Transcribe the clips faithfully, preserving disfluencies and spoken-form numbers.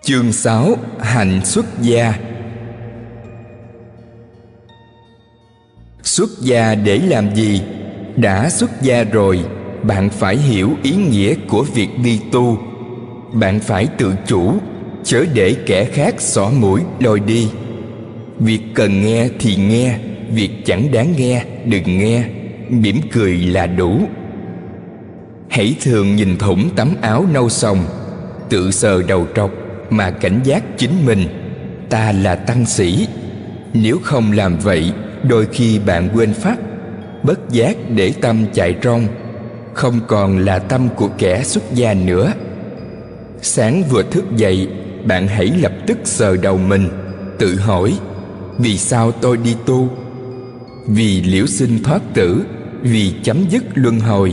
Chương sáu. Hạnh xuất gia. Xuất gia để làm gì? Đã xuất gia rồi, bạn phải hiểu ý nghĩa của việc đi tu. Bạn phải tự chủ, chớ để kẻ khác xỏ mũi lôi đi. Việc cần nghe thì nghe, việc chẳng đáng nghe đừng nghe, mỉm cười là đủ. Hãy thường nhìn thủng tấm áo nâu sòng, tự sờ đầu trọc mà cảnh giác chính mình. Ta là tăng sĩ. Nếu không làm vậy, đôi khi bạn quên phắt, bất giác để tâm chạy rong, không còn là tâm của kẻ xuất gia nữa. Sáng vừa thức dậy, bạn hãy lập tức sờ đầu mình, tự hỏi: vì sao tôi đi tu? Vì liễu sinh thoát tử, vì chấm dứt luân hồi.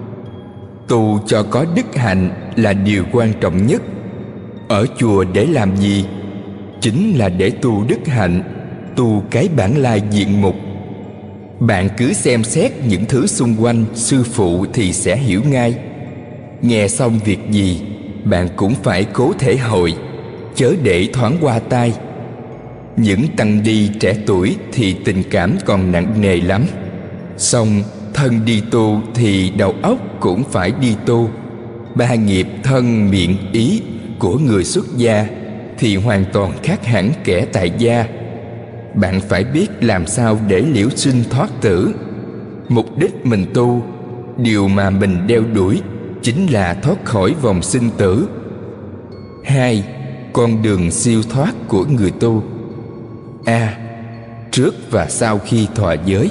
Tu cho có đức hạnh là điều quan trọng nhất. Ở chùa để làm gì? Chính là để tu đức hạnh, tu cái bản lai diện mục. Bạn cứ xem xét những thứ xung quanh sư phụ thì sẽ hiểu ngay. Nghe xong việc gì, bạn cũng phải cố thể hội, chớ để thoáng qua tai. Những tăng đi trẻ tuổi thì tình cảm còn nặng nề lắm. Song thân đi tu thì đầu óc cũng phải đi tu. Ba nghiệp thân miệng ý của người xuất gia thì hoàn toàn khác hẳn kẻ tại gia. Bạn phải biết làm sao để liễu sinh thoát tử. Mục đích mình tu, điều mà mình đeo đuổi, chính là thoát khỏi vòng sinh tử. Hai. Con đường siêu thoát của người tu. A. Trước và sau khi thọ giới.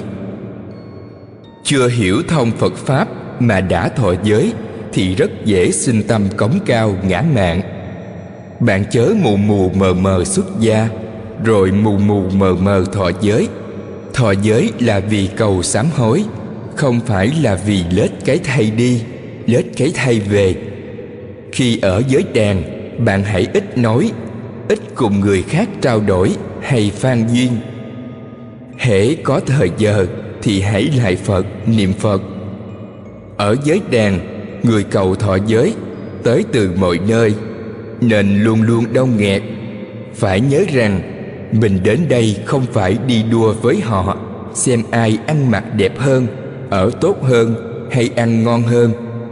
Chưa hiểu thông Phật Pháp mà đã thọ giới thì rất dễ sinh tâm cống cao ngã mạn. Bạn chớ mù mù mờ mờ xuất gia, rồi mù mù mờ mờ thọ giới. Thọ giới là vì cầu sám hối, không phải là vì lết cái thay đi, lết cái thay về. Khi ở giới đàn, bạn hãy ít nói, ít cùng người khác trao đổi hay phan duyên. Hễ có thời giờ thì hãy lại Phật, niệm Phật. Ở giới đàn, người cầu thọ giới tới từ mọi nơi, nên luôn luôn đông nghẹt. Phải nhớ rằng mình đến đây không phải đi đua với họ, xem ai ăn mặc đẹp hơn, ở tốt hơn hay ăn ngon hơn.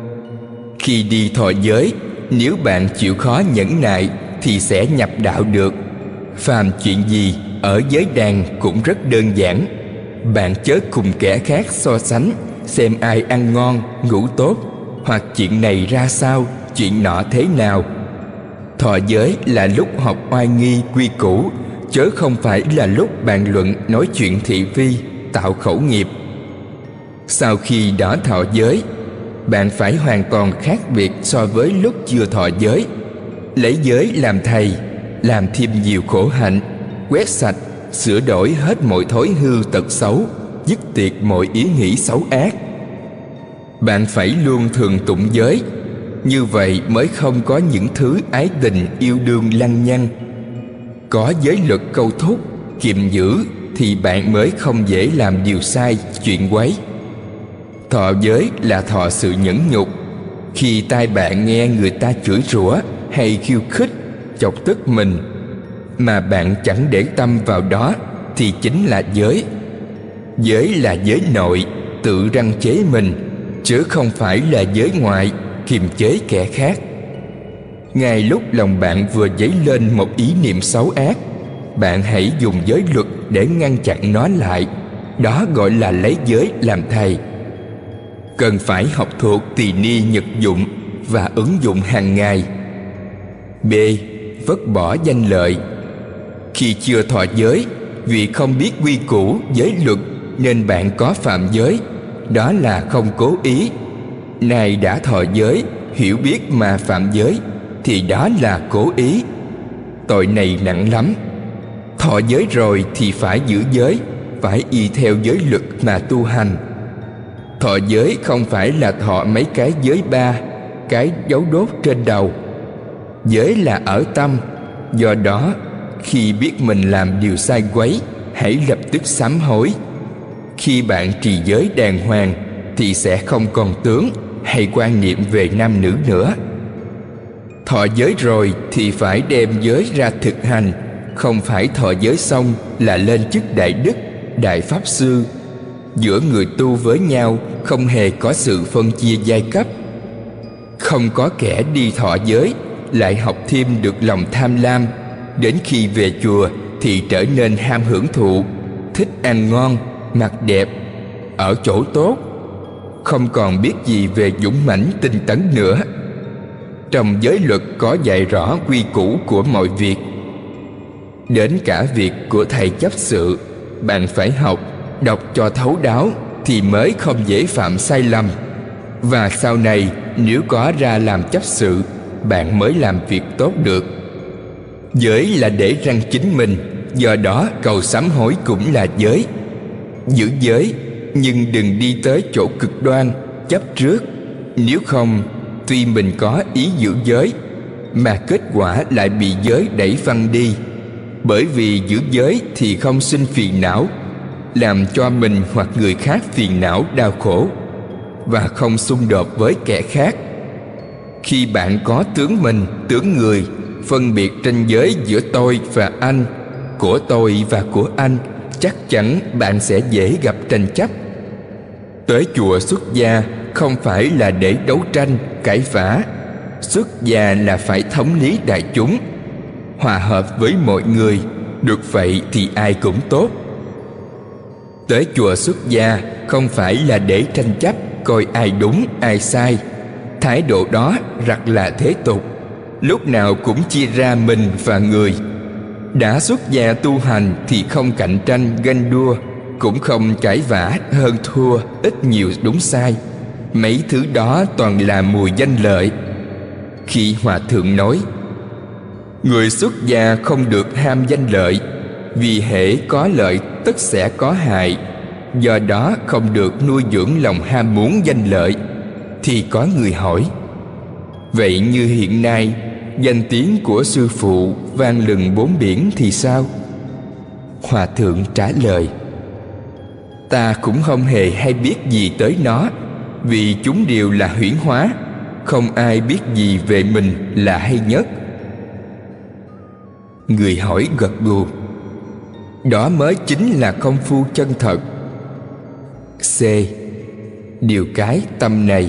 Khi đi thọ giới, nếu bạn chịu khó nhẫn nại thì sẽ nhập đạo được. Phàm chuyện gì ở giới đàn cũng rất đơn giản. Bạn chớ cùng kẻ khác so sánh, xem ai ăn ngon, ngủ tốt, hoặc chuyện này ra sao, chuyện nọ thế nào. Thọ giới là lúc học oai nghi quy củ, chớ không phải là lúc bàn luận nói chuyện thị phi, tạo khẩu nghiệp. Sau khi đã thọ giới, bạn phải hoàn toàn khác biệt so với lúc chưa thọ giới. Lấy giới làm thầy, làm thêm nhiều khổ hạnh, quét sạch, sửa đổi hết mọi thói hư tật xấu, dứt tiệt mọi ý nghĩ xấu ác. Bạn phải luôn thường tụng giới, như vậy mới không có những thứ ái tình yêu đương lăng nhăng. Có giới luật câu thúc, kiềm giữ thì bạn mới không dễ làm điều sai, chuyện quấy. Thọ giới là thọ sự nhẫn nhục. Khi tai bạn nghe người ta chửi rủa hay khiêu khích, chọc tức mình, mà bạn chẳng để tâm vào đó thì chính là giới. Giới là giới nội, tự răn chế mình, chứ không phải là giới ngoại, kiềm chế kẻ khác. Ngay lúc lòng bạn vừa dấy lên một ý niệm xấu ác, bạn hãy dùng giới luật để ngăn chặn nó lại. Đó gọi là lấy giới làm thầy. Cần phải học thuộc tỳ ni nhật dụng và ứng dụng hàng ngày. B. Vứt bỏ danh lợi. Khi chưa thọ giới, vì không biết quy củ giới luật nên bạn có phạm giới. Đó là không cố ý. Này đã thọ giới, hiểu biết mà phạm giới thì đó là cố ý. Tội này nặng lắm. Thọ giới rồi thì phải giữ giới, phải y theo giới luật mà tu hành. Thọ giới không phải là thọ mấy cái giới ba, cái dấu đốt trên đầu. Giới là ở tâm. Do đó, khi biết mình làm điều sai quấy, hãy lập tức sám hối. Khi bạn trì giới đàng hoàng thì sẽ không còn tướng hay quan niệm về nam nữ nữa. Thọ giới rồi thì phải đem giới ra thực hành, không phải thọ giới xong là lên chức đại đức, đại pháp sư. Giữa người tu với nhau không hề có sự phân chia giai cấp. Không có kẻ đi thọ giới lại học thêm được lòng tham lam, đến khi về chùa thì trở nên ham hưởng thụ, thích ăn ngon, mặc đẹp, ở chỗ tốt, không còn biết gì về dũng mãnh tinh tấn nữa. Trong giới luật có dạy rõ quy củ của mọi việc. Đến cả việc của thầy chấp sự, bạn phải học, đọc cho thấu đáo thì mới không dễ phạm sai lầm. Và sau này nếu có ra làm chấp sự, bạn mới làm việc tốt được. Giới là để răn chính mình, do đó cầu sám hối cũng là giới. Giữ giới, nhưng đừng đi tới chỗ cực đoan, chấp trước. Nếu không, tuy mình có ý giữ giới, mà kết quả lại bị giới đẩy văng đi. Bởi vì giữ giới thì không sinh phiền não, làm cho mình hoặc người khác phiền não đau khổ, và không xung đột với kẻ khác. Khi bạn có tướng mình, tướng người, phân biệt ranh giới giữa tôi và anh, của tôi và của anh, chắc chắn bạn sẽ dễ gặp tranh chấp. Tới chùa xuất gia không phải là để đấu tranh, cãi vã. Xuất gia là phải thống lý đại chúng, hòa hợp với mọi người. Được vậy thì ai cũng tốt. Tới chùa xuất gia không phải là để tranh chấp, coi ai đúng ai sai. Thái độ đó rặt là thế tục, lúc nào cũng chia ra mình và người. Đã xuất gia tu hành thì không cạnh tranh ganh đua, cũng không cãi vã hơn thua, ít nhiều đúng sai. Mấy thứ đó toàn là mùi danh lợi. Khi Hòa Thượng nói người xuất gia không được ham danh lợi, vì hễ có lợi tất sẽ có hại, do đó không được nuôi dưỡng lòng ham muốn danh lợi, thì có người hỏi: vậy như hiện nay danh tiếng của sư phụ vang lừng bốn biển thì sao? Hòa Thượng trả lời: ta cũng không hề hay biết gì tới nó, vì chúng đều là huyễn hóa, không ai biết gì về mình là hay nhất. Người hỏi gật gù: đó mới chính là công phu chân thật. C. Điều cái tâm này.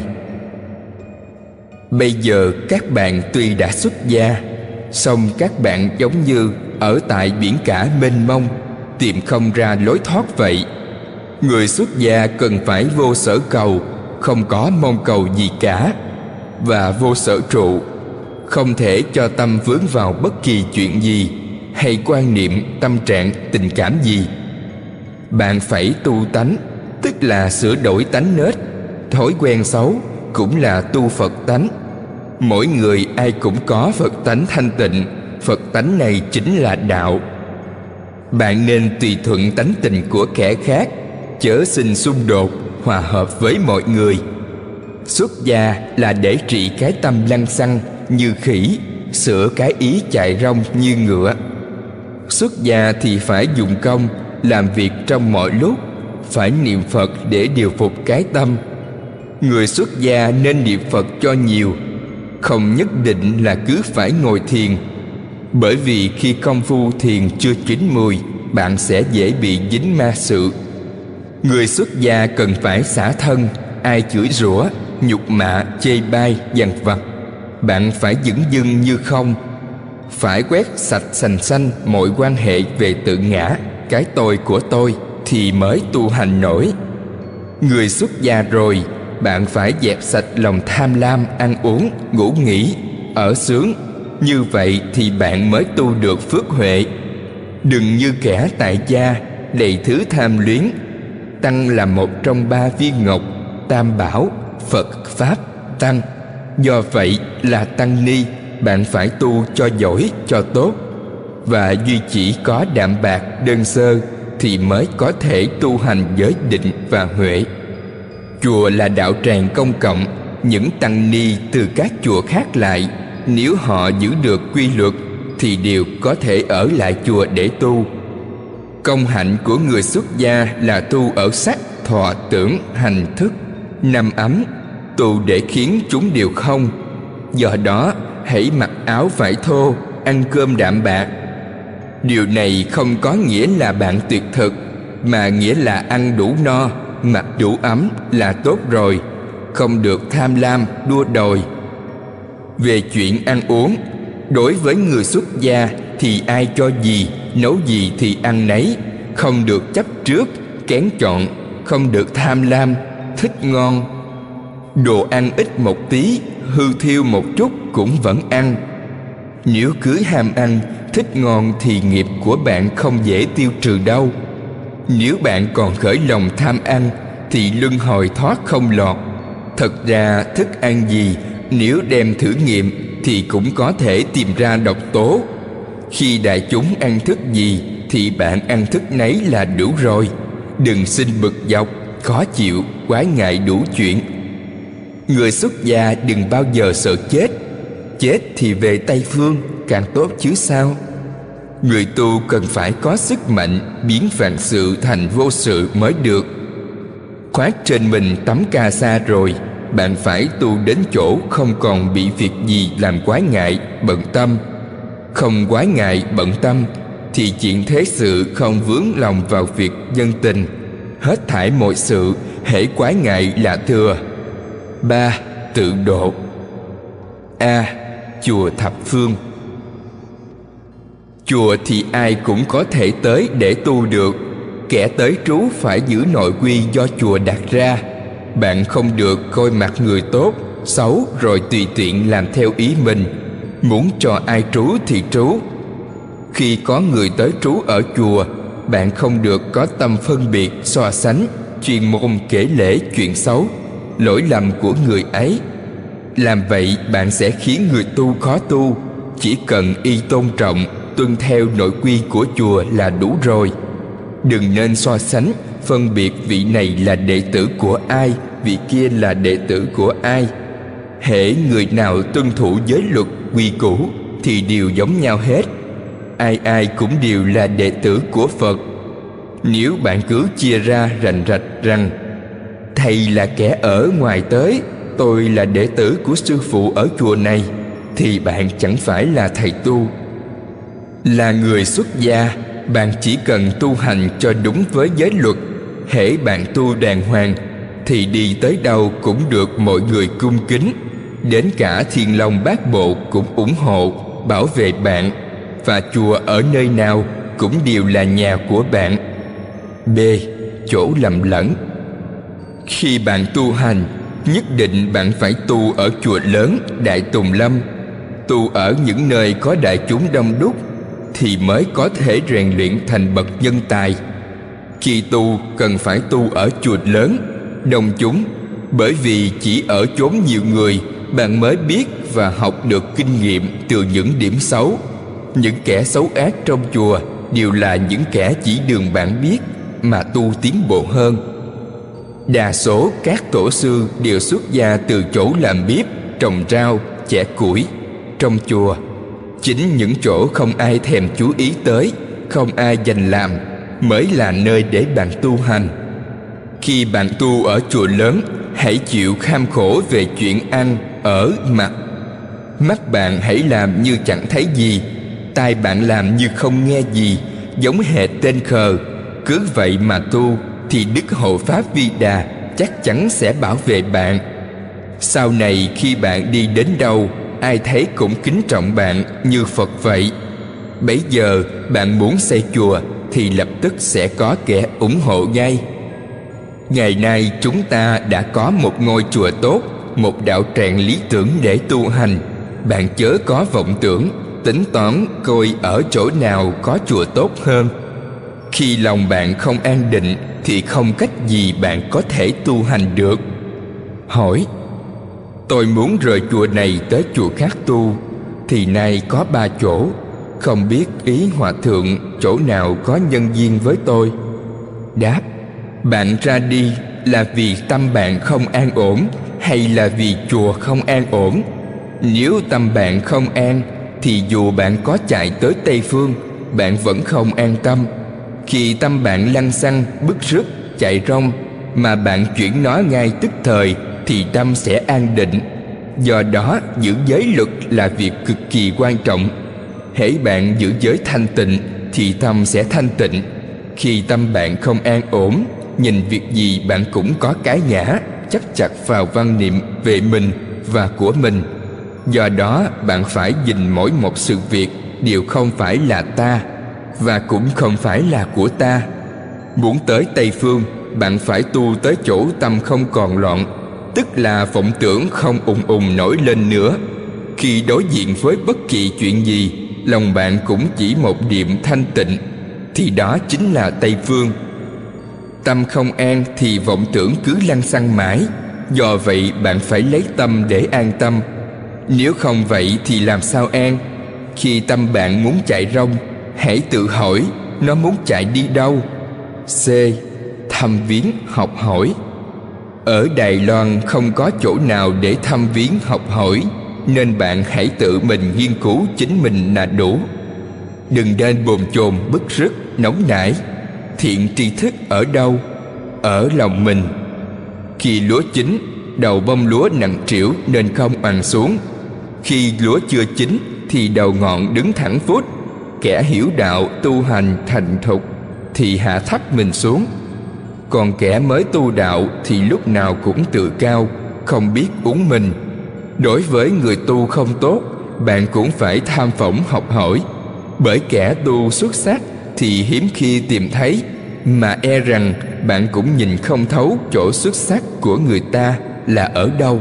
Bây giờ các bạn tuy đã xuất gia, song các bạn giống như ở tại biển cả mênh mông, tìm không ra lối thoát vậy. Người xuất gia cần phải vô sở cầu, không có mong cầu gì cả, và vô sở trụ, không thể cho tâm vướng vào bất kỳ chuyện gì hay quan niệm tâm trạng tình cảm gì. Bạn phải tu tánh, tức là sửa đổi tánh nết. Thói quen xấu cũng là tu Phật tánh. Mỗi người ai cũng có Phật tánh thanh tịnh, Phật tánh này chính là đạo. Bạn nên tùy thuận tánh tình của kẻ khác, chớ sinh xung đột, hòa hợp với mọi người. Xuất gia là để trị cái tâm lăng xăng như khỉ, sửa cái ý chạy rong như ngựa. Xuất gia thì phải dùng công, làm việc trong mọi lúc, phải niệm Phật để điều phục cái tâm. Người xuất gia nên niệm Phật cho nhiều, không nhất định là cứ phải ngồi thiền, bởi vì khi công phu thiền chưa chín mùi, bạn sẽ dễ bị dính ma sự. Người xuất gia cần phải xả thân, ai chửi rủa, nhục mạ, chê bai, dằn vặt, bạn phải dửng dưng như không. Phải quét sạch sành xanh mọi quan hệ về tự ngã, cái tôi của tôi, thì mới tu hành nổi. Người xuất gia rồi, bạn phải dẹp sạch lòng tham lam ăn uống, ngủ nghỉ, ở sướng. Như vậy thì bạn mới tu được phước huệ. Đừng như kẻ tại gia, đầy thứ tham luyến. Tăng là một trong ba viên ngọc, tam bảo, Phật, Pháp, Tăng. Do vậy là tăng ni, bạn phải tu cho giỏi, cho tốt. Và duy chỉ có đạm bạc đơn sơ thì mới có thể tu hành giới định và huệ. Chùa là đạo tràng công cộng. Những tăng ni từ các chùa khác lại, nếu họ giữ được quy luật thì đều có thể ở lại chùa để tu. Công hạnh của người xuất gia là tu ở sắc, thọ, tưởng, hành, thức, năm ấm, tu để khiến chúng đều không. Do đó hãy mặc áo vải thô, ăn cơm đạm bạc. Điều này không có nghĩa là bạn tuyệt thực, mà nghĩa là ăn đủ no, mặc đủ ấm là tốt rồi, không được tham lam, đua đòi. Về chuyện ăn uống, đối với người xuất gia thì ai cho gì, nấu gì thì ăn nấy, không được chấp trước, kén chọn, không được tham lam, thích ngon. Đồ ăn ít một tí, hư thiêu một chút cũng vẫn ăn. Nếu cứ ham ăn, thích ngon thì nghiệp của bạn không dễ tiêu trừ đâu. Nếu bạn còn khởi lòng tham ăn thì luân hồi thoát không lọt. Thật ra thức ăn gì nếu đem thử nghiệm thì cũng có thể tìm ra độc tố. Khi đại chúng ăn thức gì thì bạn ăn thức nấy là đủ rồi. Đừng xin bực dọc, khó chịu, quái ngại đủ chuyện. Người xuất gia đừng bao giờ sợ chết. Chết thì về Tây Phương càng tốt chứ sao. Người tu cần phải có sức mạnh biến vạn sự thành vô sự mới được. Khoác trên mình tấm ca sa rồi, bạn phải tu đến chỗ không còn bị việc gì làm quái ngại, bận tâm. Không quái ngại, bận tâm thì chuyện thế sự không vướng lòng vào việc nhân tình. Hết thảy mọi sự, hễ quái ngại là thừa. Ba. Tự độ. A. Chùa thập phương. Chùa thì ai cũng có thể tới để tu được. Kẻ tới trú phải giữ nội quy do chùa đặt ra. Bạn không được coi mặt người tốt, xấu rồi tùy tiện làm theo ý mình. Muốn cho ai trú thì trú. Khi có người tới trú ở chùa, bạn không được có tâm phân biệt, so sánh, chuyên môn kể lể chuyện xấu, lỗi lầm của người ấy. Làm vậy bạn sẽ khiến người tu khó tu. Chỉ cần y tôn trọng, tuân theo nội quy của chùa là đủ rồi. Đừng nên so sánh, phân biệt vị này là đệ tử của ai, vị kia là đệ tử của ai. Hễ người nào tuân thủ giới luật, quy củ thì đều giống nhau hết. Ai ai cũng đều là đệ tử của Phật. Nếu bạn cứ chia ra rành rạch rằng thầy là kẻ ở ngoài tới, tôi là đệ tử của sư phụ ở chùa này, thì bạn chẳng phải là thầy tu. Là người xuất gia, bạn chỉ cần tu hành cho đúng với giới luật. Hễ bạn tu đàng hoàng thì đi tới đâu cũng được mọi người cung kính. Đến cả Thiên Long Bát Bộ cũng ủng hộ, bảo vệ bạn. Và chùa ở nơi nào cũng đều là nhà của bạn. B. Chỗ lầm lẫn. Khi bạn tu hành, nhất định bạn phải tu ở chùa lớn, Đại Tùng Lâm. Tu ở những nơi có đại chúng đông đúc thì mới có thể rèn luyện thành bậc nhân tài. Khi tu cần phải tu ở chùa lớn, đông chúng, bởi vì chỉ ở chốn nhiều người bạn mới biết và học được kinh nghiệm từ những điểm xấu. Những kẻ xấu ác trong chùa đều là những kẻ chỉ đường bạn biết mà tu tiến bộ hơn. Đa số các tổ sư đều xuất gia từ chỗ làm bếp, trồng rau, chẻ củi trong chùa. Chính những chỗ không ai thèm chú ý tới, không ai dành làm, mới là nơi để bạn tu hành. Khi bạn tu ở chùa lớn, hãy chịu kham khổ về chuyện ăn, ở, mặc. Mắt bạn hãy làm như chẳng thấy gì, tai bạn làm như không nghe gì, giống hệt tên khờ. Cứ vậy mà tu thì Đức Hộ Pháp Vi Đà chắc chắn sẽ bảo vệ bạn. Sau này khi bạn đi đến đâu, ai thấy cũng kính trọng bạn như Phật vậy. Bấy giờ bạn muốn xây chùa thì lập tức sẽ có kẻ ủng hộ ngay. Ngày nay chúng ta đã có một ngôi chùa tốt, một đạo tràng lý tưởng để tu hành. Bạn chớ có vọng tưởng, tính toán coi ở chỗ nào có chùa tốt hơn. Khi lòng bạn không an định thì không cách gì bạn có thể tu hành được. Hỏi: tôi muốn rời chùa này tới chùa khác tu, thì nay có ba chỗ, không biết ý hòa thượng chỗ nào có nhân duyên với tôi. Đáp: bạn ra đi là vì tâm bạn không an ổn hay là vì chùa không an ổn? Nếu tâm bạn không an thì dù bạn có chạy tới Tây Phương, bạn vẫn không an tâm. Khi tâm bạn lăng xăng, bức rứt, chạy rong mà bạn chuyển nó ngay tức thời thì tâm sẽ an định. Do đó giữ giới luật là việc cực kỳ quan trọng. Hễ bạn giữ giới thanh tịnh thì tâm sẽ thanh tịnh. Khi tâm bạn không an ổn, nhìn việc gì bạn cũng có cái ngã, chấp chặt vào văn niệm về mình và của mình. Do đó bạn phải nhìn mỗi một sự việc đều không phải là ta, và cũng không phải là của ta. Muốn tới Tây Phương, bạn phải tu tới chỗ tâm không còn loạn, tức là vọng tưởng không ùng ùng nổi lên nữa. Khi đối diện với bất kỳ chuyện gì, lòng bạn cũng chỉ một niệm thanh tịnh, thì đó chính là Tây Phương. Tâm không an thì vọng tưởng cứ lăng xăng mãi. Do vậy bạn phải lấy tâm để an tâm. Nếu không vậy thì làm sao an? Khi tâm bạn muốn chạy rông, hãy tự hỏi nó muốn chạy đi đâu. C. Thăm viếng học hỏi. Ở Đài Loan không có chỗ nào để thăm viếng học hỏi, nên bạn hãy tự mình nghiên cứu chính mình là đủ. Đừng nên bồn chồn bức rứt nóng nảy. Thiện tri thức ở đâu? Ở lòng mình. Khi lúa chín, đầu bông lúa nặng trĩu nên không ằn xuống. Khi lúa chưa chín thì đầu ngọn đứng thẳng vút. Kẻ hiểu đạo tu hành thành thục thì hạ thấp mình xuống. Còn kẻ mới tu đạo thì lúc nào cũng tự cao, không biết uống mình. Đối với người tu không tốt, bạn cũng phải tham phỏng học hỏi. Bởi kẻ tu xuất sắc thì hiếm khi tìm thấy, mà e rằng bạn cũng nhìn không thấu chỗ xuất sắc của người ta là ở đâu.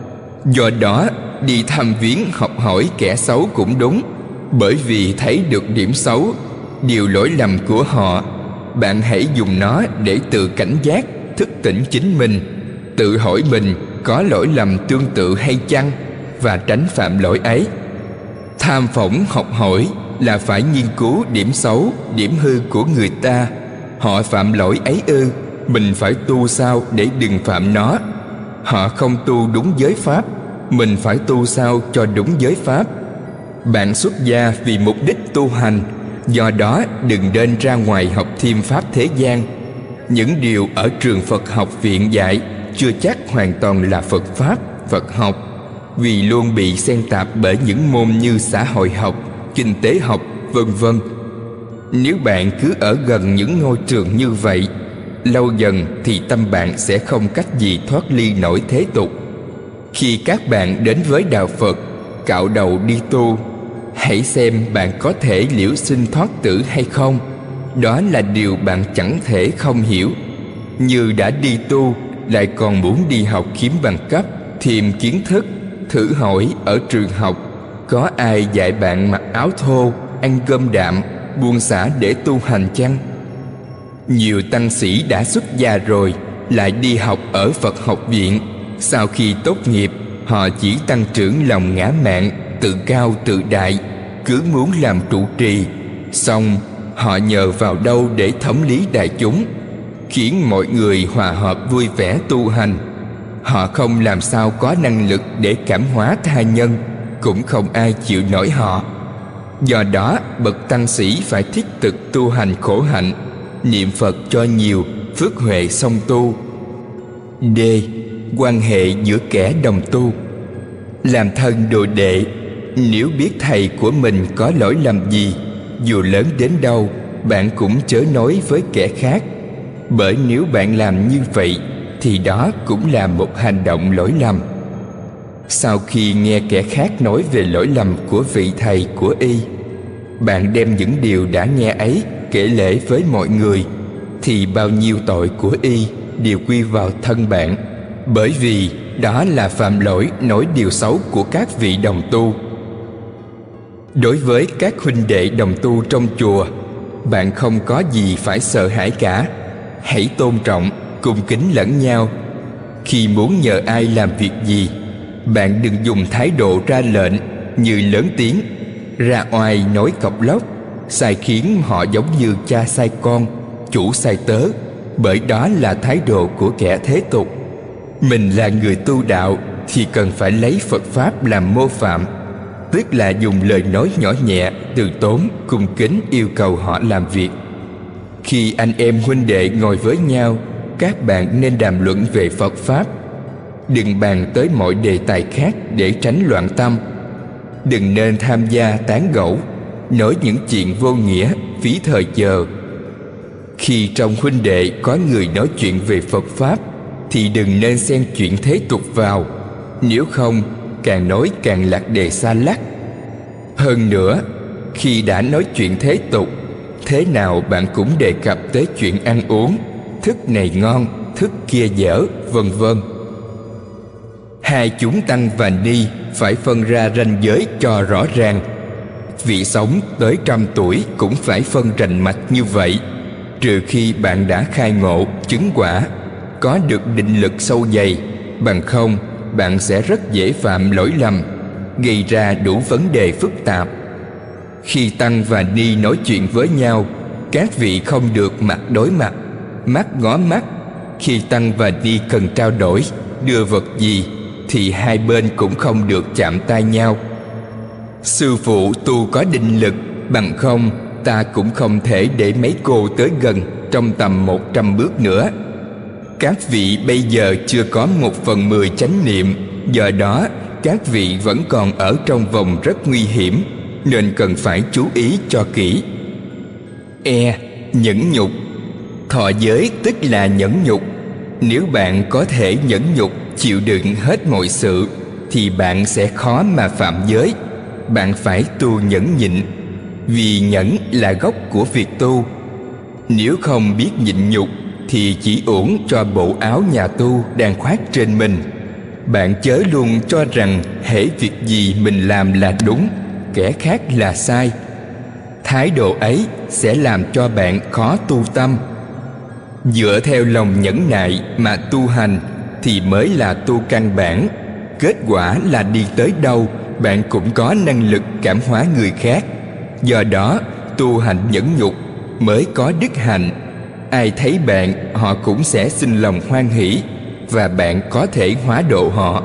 Do đó đi thăm viếng học hỏi kẻ xấu cũng đúng, bởi vì thấy được điểm xấu, điều lỗi lầm của họ. Bạn hãy dùng nó để tự cảnh giác, thức tỉnh chính mình, tự hỏi mình có lỗi lầm tương tự hay chăng, và tránh phạm lỗi ấy. Tham phỏng học hỏi là phải nghiên cứu điểm xấu, điểm hư của người ta. Họ phạm lỗi ấy ư, mình phải tu sao để đừng phạm nó. Họ không tu đúng giới pháp, mình phải tu sao cho đúng giới pháp. Bạn xuất gia vì mục đích tu hành, do đó đừng nên ra ngoài học thêm pháp thế gian. Những điều ở trường Phật học viện dạy chưa chắc hoàn toàn là Phật pháp, Phật học, vì luôn bị xen tạp bởi những môn như xã hội học, kinh tế học, vân vân. Nếu bạn cứ ở gần những ngôi trường như vậy, lâu dần thì tâm bạn sẽ không cách gì thoát ly nổi thế tục. Khi các bạn đến với đạo Phật, cạo đầu đi tu, hãy xem bạn có thể liễu sinh thoát tử hay không. Đó là điều bạn chẳng thể không hiểu. Như đã đi tu, lại còn muốn đi học kiếm bằng cấp, thêm kiến thức. Thử hỏi ở trường học, có ai dạy bạn mặc áo thô, ăn cơm đạm, buông xả để tu hành chăng? Nhiều tăng sĩ đã xuất gia rồi lại đi học ở Phật học viện. Sau khi tốt nghiệp, họ chỉ tăng trưởng lòng ngã mạn, tự cao tự đại, cứ muốn làm trụ trì. Xong họ nhờ vào đâu để thống lý đại chúng, khiến mọi người hòa hợp vui vẻ tu hành. Họ không làm sao có năng lực để cảm hóa tha nhân, cũng không ai chịu nổi họ. Do đó bậc tăng sĩ phải thiết thực tu hành khổ hạnh, niệm Phật cho nhiều, phước huệ song tu. D. Quan hệ giữa kẻ đồng tu. Làm thân đồ đệ, nếu biết thầy của mình có lỗi lầm gì, dù lớn đến đâu, bạn cũng chớ nói với kẻ khác. Bởi nếu bạn làm như vậy thì đó cũng là một hành động lỗi lầm. Sau khi nghe kẻ khác nói về lỗi lầm của vị thầy của y, bạn đem những điều đã nghe ấy kể lể với mọi người, thì bao nhiêu tội của y đều quy vào thân bạn, bởi vì đó là phạm lỗi nói điều xấu của các vị đồng tu. Đối với các huynh đệ đồng tu trong chùa, bạn không có gì phải sợ hãi cả. Hãy tôn trọng, cung kính lẫn nhau. Khi muốn nhờ ai làm việc gì, bạn đừng dùng thái độ ra lệnh như lớn tiếng, ra oai nói cọc lóc, sai khiến họ giống như cha sai con, chủ sai tớ, bởi đó là thái độ của kẻ thế tục. Mình là người tu đạo thì cần phải lấy Phật Pháp làm mô phạm, tức là dùng lời nói nhỏ nhẹ, từ tốn, cung kính yêu cầu họ làm việc. Khi anh em huynh đệ ngồi với nhau, các bạn nên đàm luận về Phật Pháp. Đừng bàn tới mọi đề tài khác để tránh loạn tâm. Đừng nên tham gia tán gẫu, nói những chuyện vô nghĩa, phí thời giờ. Khi trong huynh đệ có người nói chuyện về Phật Pháp thì đừng nên xen chuyện thế tục vào. Nếu không, càng nói càng lạc đề xa lắc. Hơn nữa, khi đã nói chuyện thế tục, thế nào bạn cũng đề cập tới chuyện ăn uống, thức này ngon, thức kia dở, vân vân. Hai chúng tăng và ni phải phân ra ranh giới cho rõ ràng. Vị sống tới trăm tuổi cũng phải phân rành mạch như vậy, trừ khi bạn đã khai ngộ, chứng quả, có được định lực sâu dày. Bằng không, bạn sẽ rất dễ phạm lỗi lầm, gây ra đủ vấn đề phức tạp. Khi tăng và ni nói chuyện với nhau, các vị không được mặt đối mặt, mắt ngó mắt. Khi tăng và ni cần trao đổi, đưa vật gì, thì hai bên cũng không được chạm tay nhau. Sư phụ tu có định lực, bằng không ta cũng không thể để mấy cô tới gần trong tầm một trăm bước nữa. Các vị bây giờ chưa có một phần mười chánh niệm, do đó các vị vẫn còn ở trong vòng rất nguy hiểm, nên cần phải chú ý cho kỹ. E. Nhẫn nhục. Thọ giới tức là nhẫn nhục. Nếu bạn có thể nhẫn nhục, chịu đựng hết mọi sự, thì bạn sẽ khó mà phạm giới. Bạn phải tu nhẫn nhịn, vì nhẫn là gốc của việc tu. Nếu không biết nhịn nhục thì chỉ uổng cho bộ áo nhà tu đang khoác trên mình. Bạn chớ luôn cho rằng hễ việc gì mình làm là đúng, kẻ khác là sai. Thái độ ấy sẽ làm cho bạn khó tu tâm. Dựa theo lòng nhẫn nại mà tu hành thì mới là tu căn bản. Kết quả là đi tới đâu bạn cũng có năng lực cảm hóa người khác. Do đó tu hành nhẫn nhục mới có đức hạnh. Ai thấy bạn họ cũng sẽ sinh lòng hoan hỷ, và bạn có thể hóa độ họ.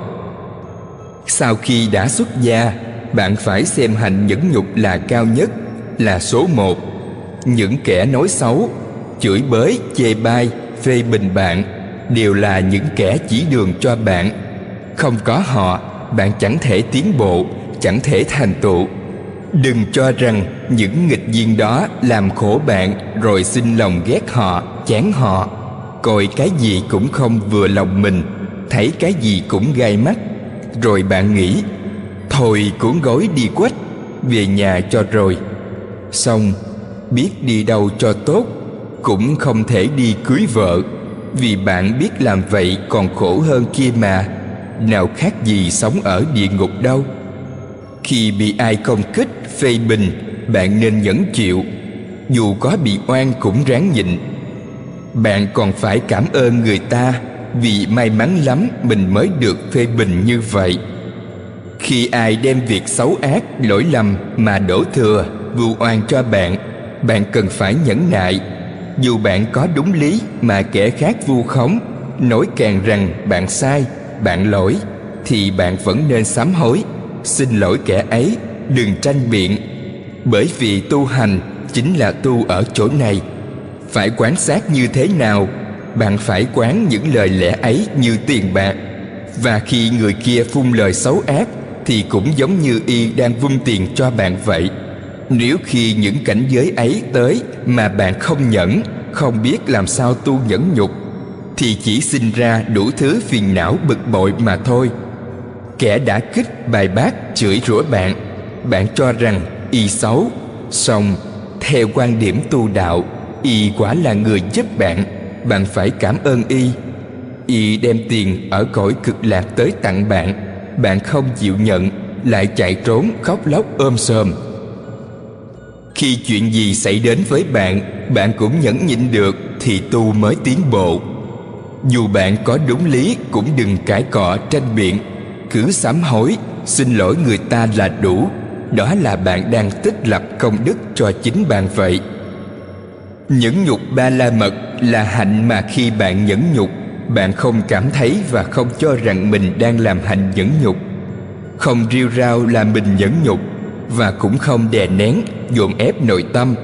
Sau khi đã xuất gia, bạn phải xem hạnh nhẫn nhục là cao nhất, là số một. Những kẻ nói xấu, chửi bới, chê bai, phê bình bạn đều là những kẻ chỉ đường cho bạn. Không có họ, bạn chẳng thể tiến bộ, chẳng thể thành tựu. Đừng cho rằng những nghịch duyên đó làm khổ bạn rồi sinh lòng ghét họ, chán họ, coi cái gì cũng không vừa lòng mình, thấy cái gì cũng gai mắt. Rồi bạn nghĩ, thôi cuốn gói đi quách, về nhà cho rồi. Xong, biết đi đâu cho tốt, cũng không thể đi cưới vợ, vì bạn biết làm vậy còn khổ hơn kia mà. Nào khác gì sống ở địa ngục đâu. Khi bị ai công kích, phê bình, bạn nên nhẫn chịu. Dù có bị oan cũng ráng nhịn. Bạn còn phải cảm ơn người ta, vì may mắn lắm mình mới được phê bình như vậy. Khi ai đem việc xấu ác, lỗi lầm mà đổ thừa, vu oan cho bạn, bạn cần phải nhẫn nại. Dù bạn có đúng lý mà kẻ khác vu khống, nói càng rằng bạn sai, bạn lỗi, thì bạn vẫn nên sám hối, xin lỗi kẻ ấy, đừng tranh biện. Bởi vì tu hành chính là tu ở chỗ này. Phải quán sát như thế nào? Bạn phải quán những lời lẽ ấy như tiền bạc. Và khi người kia phun lời xấu ác thì cũng giống như y đang vung tiền cho bạn vậy. Nếu khi những cảnh giới ấy tới mà bạn không nhẫn, không biết làm sao tu nhẫn nhục, thì chỉ sinh ra đủ thứ phiền não bực bội mà thôi. Kẻ đã kích, bài bác, chửi rủa bạn, bạn cho rằng y xấu. Song theo quan điểm tu đạo, y quả là người giúp bạn. Bạn phải cảm ơn y. Y đem tiền ở cõi cực lạc tới tặng bạn, bạn không chịu nhận, lại chạy trốn khóc lóc ôm xòm. Khi chuyện gì xảy đến với bạn, bạn cũng nhẫn nhịn được thì tu mới tiến bộ. Dù bạn có đúng lý cũng đừng cãi cọ tranh biện, cứ sám hối, xin lỗi người ta là đủ. Đó là bạn đang tích lập công đức cho chính bạn vậy. Nhẫn nhục ba la mật là hạnh mà khi bạn nhẫn nhục, bạn không cảm thấy và không cho rằng mình đang làm hạnh nhẫn nhục. Không rêu rao là mình nhẫn nhục, và cũng không đè nén, dồn ép nội tâm.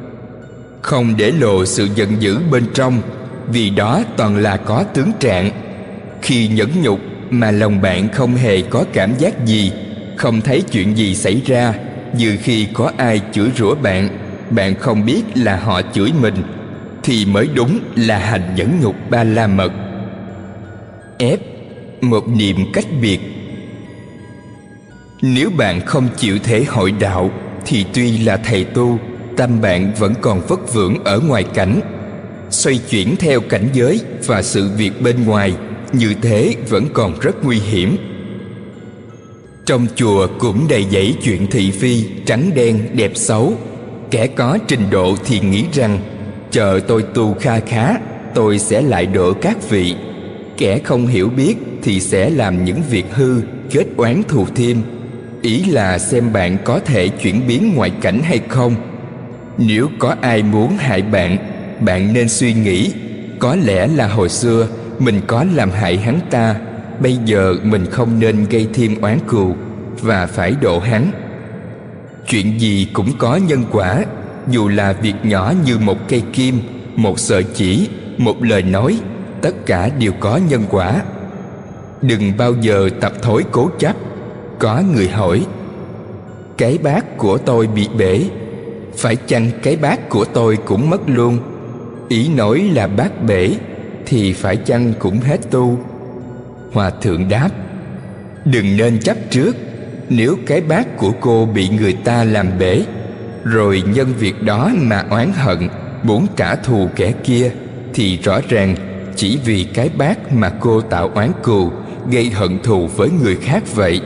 Không để lộ sự giận dữ bên trong, vì đó toàn là có tướng trạng. Khi nhẫn nhục, mà lòng bạn không hề có cảm giác gì, không thấy chuyện gì xảy ra, như khi có ai chửi rủa bạn, bạn không biết là họ chửi mình, thì mới đúng là hành nhẫn nhục Ba La Mật. F. Một niệm cách biệt. Nếu bạn không chịu thể hội đạo thì tuy là thầy tu, tâm bạn vẫn còn vất vưởng ở ngoài cảnh. Xoay chuyển theo cảnh giới và sự việc bên ngoài, như thế vẫn còn rất nguy hiểm. Trong chùa cũng đầy dẫy chuyện thị phi, trắng đen, đẹp xấu. Kẻ có trình độ thì nghĩ rằng chờ tôi tu kha khá, tôi sẽ lại độ các vị. Kẻ không hiểu biết thì sẽ làm những việc hư, kết oán thù thêm. Ý là xem bạn có thể chuyển biến ngoại cảnh hay không. Nếu có ai muốn hại bạn, bạn nên suy nghĩ, có lẽ là hồi xưa mình có làm hại hắn ta, bây giờ mình không nên gây thêm oán cừu và phải độ hắn. Chuyện gì cũng có nhân quả, dù là việc nhỏ như một cây kim, một sợi chỉ, một lời nói, tất cả đều có nhân quả. Đừng bao giờ tập thói cố chấp. Có người hỏi: cái bát của tôi bị bể, phải chăng cái bát của tôi cũng mất luôn? Ý nói là bát bể thì phải chăng cũng hết tu? Hòa thượng đáp: đừng nên chấp trước. Nếu cái bát của cô bị người ta làm bể, rồi nhân việc đó mà oán hận, muốn trả thù kẻ kia, thì rõ ràng chỉ vì cái bát mà cô tạo oán cừu, gây hận thù với người khác vậy.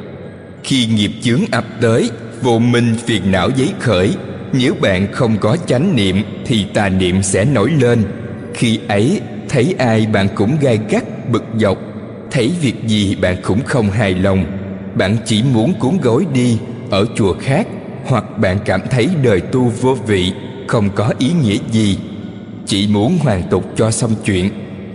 Khi nghiệp chướng ập tới, vô minh phiền não dấy khởi, nếu bạn không có chánh niệm thì tà niệm sẽ nổi lên. Khi ấy thấy ai bạn cũng gai gắt, bực dọc, thấy việc gì bạn cũng không hài lòng. Bạn chỉ muốn cuốn gói đi ở chùa khác, hoặc bạn cảm thấy đời tu vô vị, không có ý nghĩa gì, chỉ muốn hoàn tục cho xong chuyện.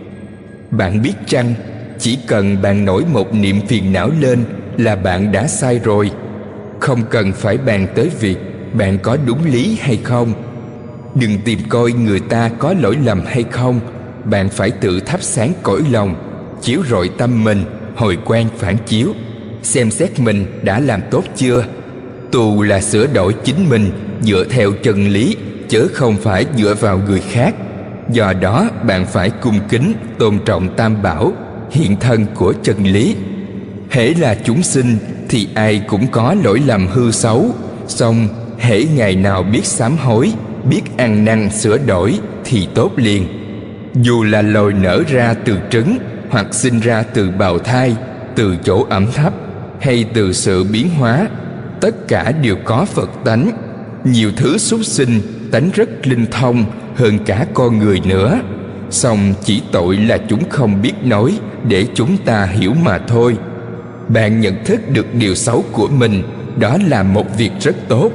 Bạn biết chăng, chỉ cần bạn nổi một niệm phiền não lên là bạn đã sai rồi. Không cần phải bàn tới việc bạn có đúng lý hay không. Đừng tìm coi người ta có lỗi lầm hay không. Bạn phải tự thắp sáng cõi lòng, chiếu rọi tâm mình, hồi quang phản chiếu, xem xét mình đã làm tốt chưa. Tu là sửa đổi chính mình dựa theo chân lý, chớ không phải dựa vào người khác. Do đó bạn phải cung kính, tôn trọng Tam Bảo, hiện thân của chân lý. Hễ là chúng sinh thì ai cũng có lỗi lầm hư xấu, song hễ ngày nào biết sám hối, biết ăn năn sửa đổi thì tốt liền. Dù là loài nở ra từ trứng, hoặc sinh ra từ bào thai, từ chỗ ẩm thấp, hay từ sự biến hóa, tất cả đều có Phật tánh. Nhiều thứ súc sinh tánh rất linh thông hơn cả con người nữa, song chỉ tội là chúng không biết nói để chúng ta hiểu mà thôi. Bạn nhận thức được điều xấu của mình, đó là một việc rất tốt.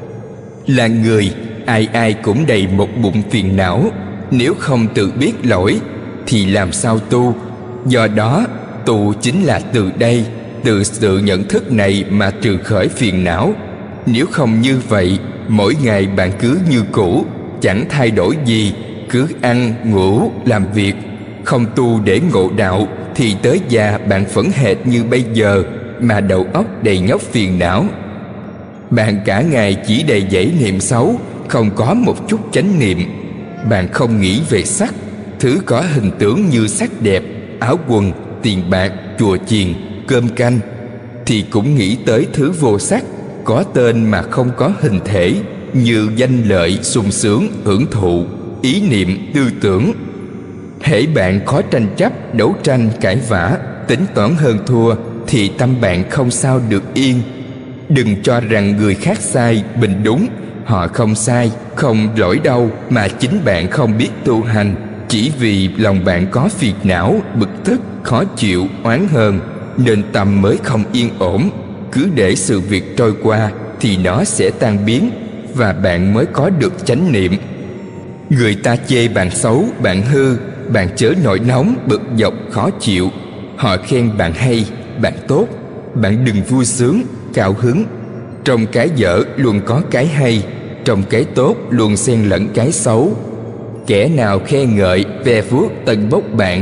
Là người, ai ai cũng đầy một bụng phiền não. Nếu không tự biết lỗi thì làm sao tu? Do đó tu chính là từ đây, từ sự nhận thức này mà trừ khởi phiền não. Nếu không như vậy, mỗi ngày bạn cứ như cũ, chẳng thay đổi gì, cứ ăn, ngủ, làm việc, không tu để ngộ đạo, thì tới già bạn phẫn hệt như bây giờ, mà đầu óc đầy nhóc phiền não. Bạn cả ngày chỉ đầy dẫy niệm xấu, không có một chút chánh niệm. Bạn không nghĩ về sắc, thứ có hình tướng như sắc đẹp, áo quần, tiền bạc, chùa chiền, cơm canh, thì cũng nghĩ tới thứ vô sắc, có tên mà không có hình thể, như danh lợi, sung sướng, hưởng thụ, ý niệm, tư tưởng. Hễ bạn khó tranh chấp, đấu tranh, cãi vã, tính toán hơn thua, thì tâm bạn không sao được yên. Đừng cho rằng người khác sai, mình đúng. Họ không sai, không lỗi đâu, mà chính bạn không biết tu hành. Chỉ vì lòng bạn có phiền não, bực tức, khó chịu, oán hờn, nên tâm mới không yên ổn. Cứ để sự việc trôi qua thì nó sẽ tan biến, và bạn mới có được chánh niệm. Người ta chê bạn xấu, bạn hư, bạn chớ nổi nóng, bực dọc, khó chịu. Họ khen bạn hay, bạn tốt, bạn đừng vui sướng, cao hứng. Trong cái dở luôn có cái hay, trong cái tốt luôn xen lẫn cái xấu. Kẻ nào khen ngợi, ve vuốt, tâng bốc bạn,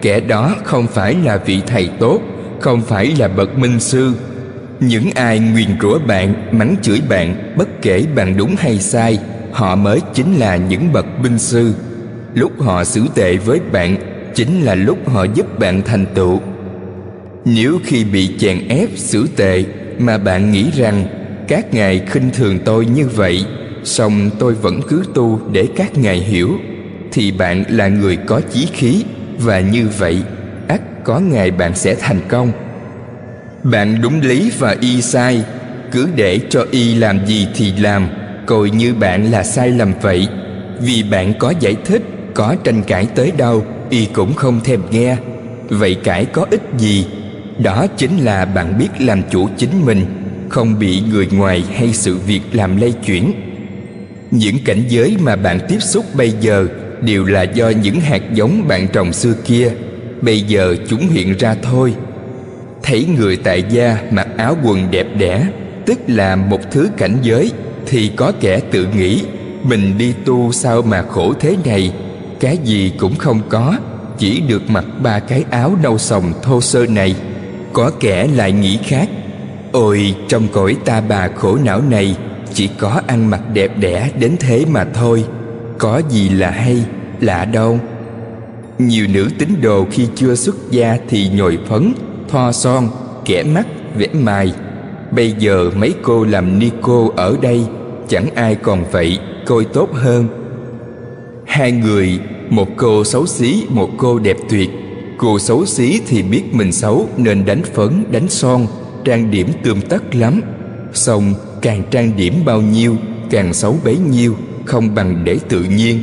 kẻ đó không phải là vị thầy tốt, không phải là bậc minh sư. Những ai nguyền rủa bạn, mắng chửi bạn, bất kể bạn đúng hay sai, họ mới chính là những bậc minh sư. Lúc họ xử tệ với bạn chính là lúc họ giúp bạn thành tựu. Nếu khi bị chèn ép xử tệ mà bạn nghĩ rằng các ngài khinh thường tôi như vậy, song tôi vẫn cứ tu để các ngài hiểu, thì bạn là người có chí khí, và như vậy ắt có ngày bạn sẽ thành công. Bạn đúng lý và y sai, cứ để cho y làm gì thì làm, coi như bạn là sai lầm vậy. Vì bạn có giải thích, có tranh cãi tới đâu, y cũng không thèm nghe. Vậy cãi có ích gì? Đó chính là bạn biết làm chủ chính mình, không bị người ngoài hay sự việc làm lay chuyển. Những cảnh giới mà bạn tiếp xúc bây giờ đều là do những hạt giống bạn trồng xưa kia, bây giờ chúng hiện ra thôi. Thấy người tại gia mặc áo quần đẹp đẽ, tức là một thứ cảnh giới, thì có kẻ tự nghĩ mình đi tu sao mà khổ thế này, cái gì cũng không có, chỉ được mặc ba cái áo nâu sòng thô sơ này. Có kẻ lại nghĩ khác: ôi, trong cõi ta bà khổ não này, chỉ có ăn mặc đẹp đẽ đến thế mà thôi, có gì là hay, lạ đâu. Nhiều nữ tín đồ khi chưa xuất gia thì nhồi phấn, thoa son, kẻ mắt, vẽ mài. Bây giờ mấy cô làm ni cô ở đây chẳng ai còn vậy, coi tốt hơn. Hai người, một cô xấu xí, một cô đẹp tuyệt. Cô xấu xí thì biết mình xấu nên đánh phấn, đánh son, trang điểm tươm tất lắm. Xong càng trang điểm bao nhiêu, càng xấu bấy nhiêu, không bằng để tự nhiên.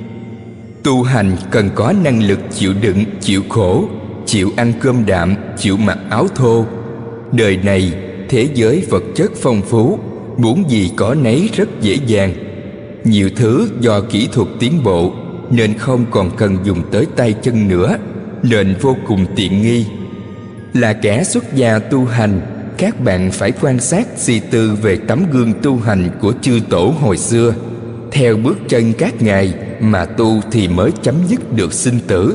Tu hành cần có năng lực chịu đựng, chịu khổ, chịu ăn cơm đạm, chịu mặc áo thô. Đời này, thế giới vật chất phong phú, muốn gì có nấy rất dễ dàng. Nhiều thứ do kỹ thuật tiến bộ nên không còn cần dùng tới tay chân nữa, nên vô cùng tiện nghi. Là kẻ xuất gia tu hành, các bạn phải quan sát suy tư về tấm gương tu hành của chư tổ hồi xưa. Theo bước chân các ngài mà tu thì mới chấm dứt được sinh tử.